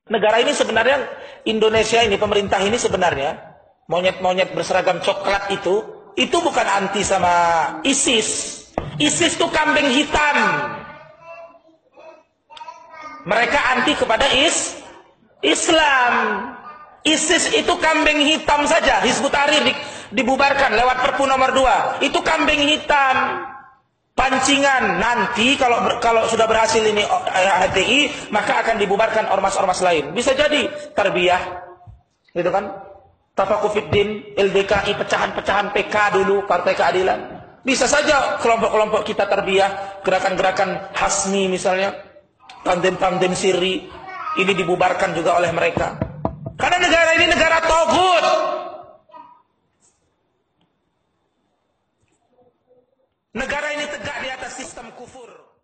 Negara ini sebenarnya, Indonesia ini, pemerintah ini sebenarnya, monyet-monyet berseragam coklat itu bukan anti sama ISIS. ISIS itu kambing hitam. Mereka anti kepada Islam. ISIS itu kambing hitam saja. Hizbut Tahrir dibubarkan lewat Perpu nomor 2. Itu kambing hitam. Pancingan. Nanti kalau sudah berhasil ini HTI, maka akan dibubarkan ormas-ormas lain. Bisa jadi tarbiyah, gitu kan? Tafakufiddin, LDKI, pecahan-pecahan PK dulu, Partai Keadilan. Bisa saja kelompok-kelompok kita tarbiyah, gerakan-gerakan Hasmi misalnya, tandem-tandem siri, ini dibubarkan juga oleh mereka. Karena negara ini negara togut. Negara ini tegak di atas sistem kufur.